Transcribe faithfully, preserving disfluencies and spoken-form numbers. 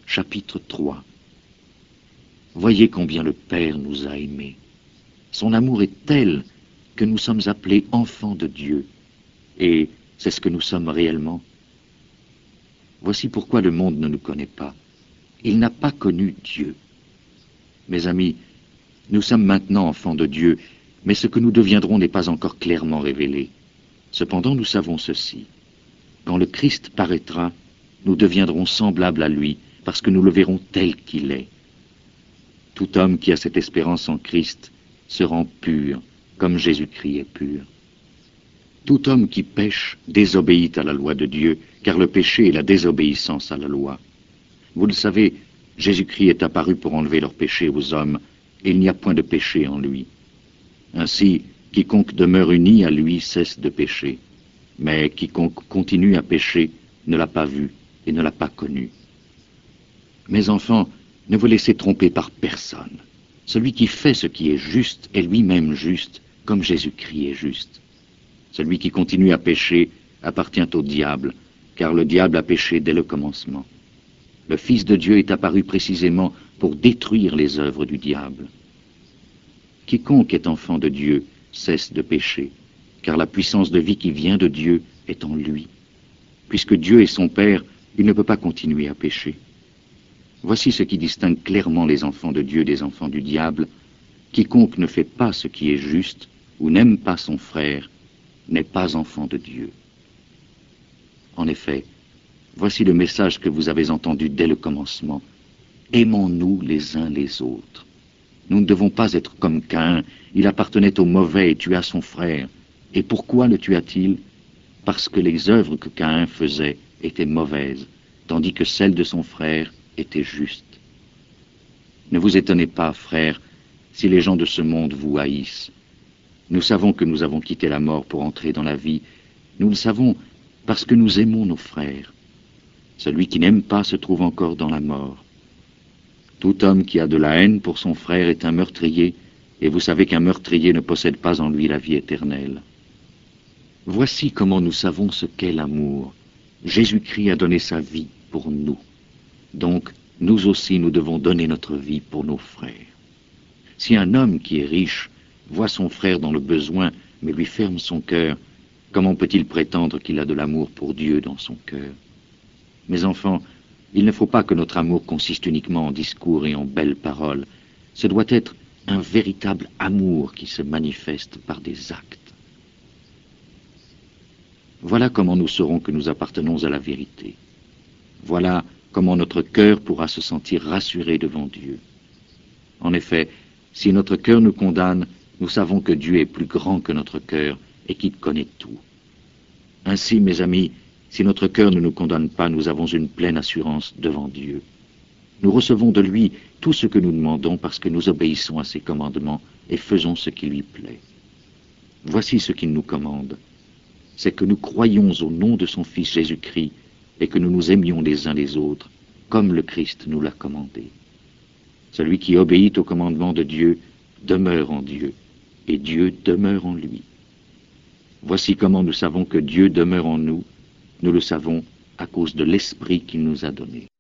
chapitre trois. Voyez combien le Père nous a aimés. Son amour est tel que nous sommes appelés enfants de Dieu. Et c'est ce que nous sommes réellement. Voici pourquoi le monde ne nous connaît pas. Il n'a pas connu Dieu. Mes amis, nous sommes maintenant enfants de Dieu, mais ce que nous deviendrons n'est pas encore clairement révélé. Cependant, nous savons ceci. Quand le Christ paraîtra, nous deviendrons semblables à lui, parce que nous le verrons tel qu'il est. Tout homme qui a cette espérance en Christ se rend pur, comme Jésus-Christ est pur. Tout homme qui pêche désobéit à la loi de Dieu, car le péché est la désobéissance à la loi. Vous le savez, Jésus-Christ est apparu pour enlever leurs péchés aux hommes, et il n'y a point de péché en lui. Ainsi, quiconque demeure uni à lui cesse de pécher, mais quiconque continue à pécher ne l'a pas vu et ne l'a pas connu. Mes enfants, ne vous laissez tromper par personne. Celui qui fait ce qui est juste est lui-même juste, comme Jésus-Christ est juste. Celui qui continue à pécher appartient au diable, car le diable a péché dès le commencement. Le Fils de Dieu est apparu précisément pour détruire les œuvres du diable. Quiconque est enfant de Dieu cesse de pécher, car la puissance de vie qui vient de Dieu est en lui. Puisque Dieu est son Père, il ne peut pas continuer à pécher. Voici ce qui distingue clairement les enfants de Dieu des enfants du diable. Quiconque ne fait pas ce qui est juste ou n'aime pas son frère n'est pas enfant de Dieu. En effet, voici le message que vous avez entendu dès le commencement. Aimons-nous les uns les autres. Nous ne devons pas être comme Caïn. Il appartenait au mauvais et tua son frère. Et pourquoi le tua-t-il? Parce que les œuvres que Caïn faisait étaient mauvaises, tandis que celles de son frère étaient justes. Ne vous étonnez pas, frères, si les gens de ce monde vous haïssent. Nous savons que nous avons quitté la mort pour entrer dans la vie. Nous le savons parce que nous aimons nos frères. Celui qui n'aime pas se trouve encore dans la mort. Tout homme qui a de la haine pour son frère est un meurtrier, et vous savez qu'un meurtrier ne possède pas en lui la vie éternelle. Voici comment nous savons ce qu'est l'amour. Jésus-Christ a donné sa vie pour nous. Donc, nous aussi, nous devons donner notre vie pour nos frères. Si un homme qui est riche voit son frère dans le besoin, mais lui ferme son cœur, comment peut-il prétendre qu'il a de l'amour pour Dieu dans son cœur? Mes enfants, il ne faut pas que notre amour consiste uniquement en discours et en belles paroles. Ce doit être un véritable amour qui se manifeste par des actes. Voilà comment nous saurons que nous appartenons à la vérité. Voilà comment notre cœur pourra se sentir rassuré devant Dieu. En effet, si notre cœur nous condamne, nous savons que Dieu est plus grand que notre cœur et qu'il connaît tout. Ainsi, mes amis, si notre cœur ne nous condamne pas, nous avons une pleine assurance devant Dieu. Nous recevons de lui tout ce que nous demandons parce que nous obéissons à ses commandements et faisons ce qui lui plaît. Voici ce qu'il nous commande. C'est que nous croyions au nom de son Fils Jésus-Christ et que nous nous aimions les uns les autres, comme le Christ nous l'a commandé. Celui qui obéit au commandement de Dieu demeure en Dieu, et Dieu demeure en lui. Voici comment nous savons que Dieu demeure en nous. Nous le savons à cause de l'Esprit qu'il nous a donné.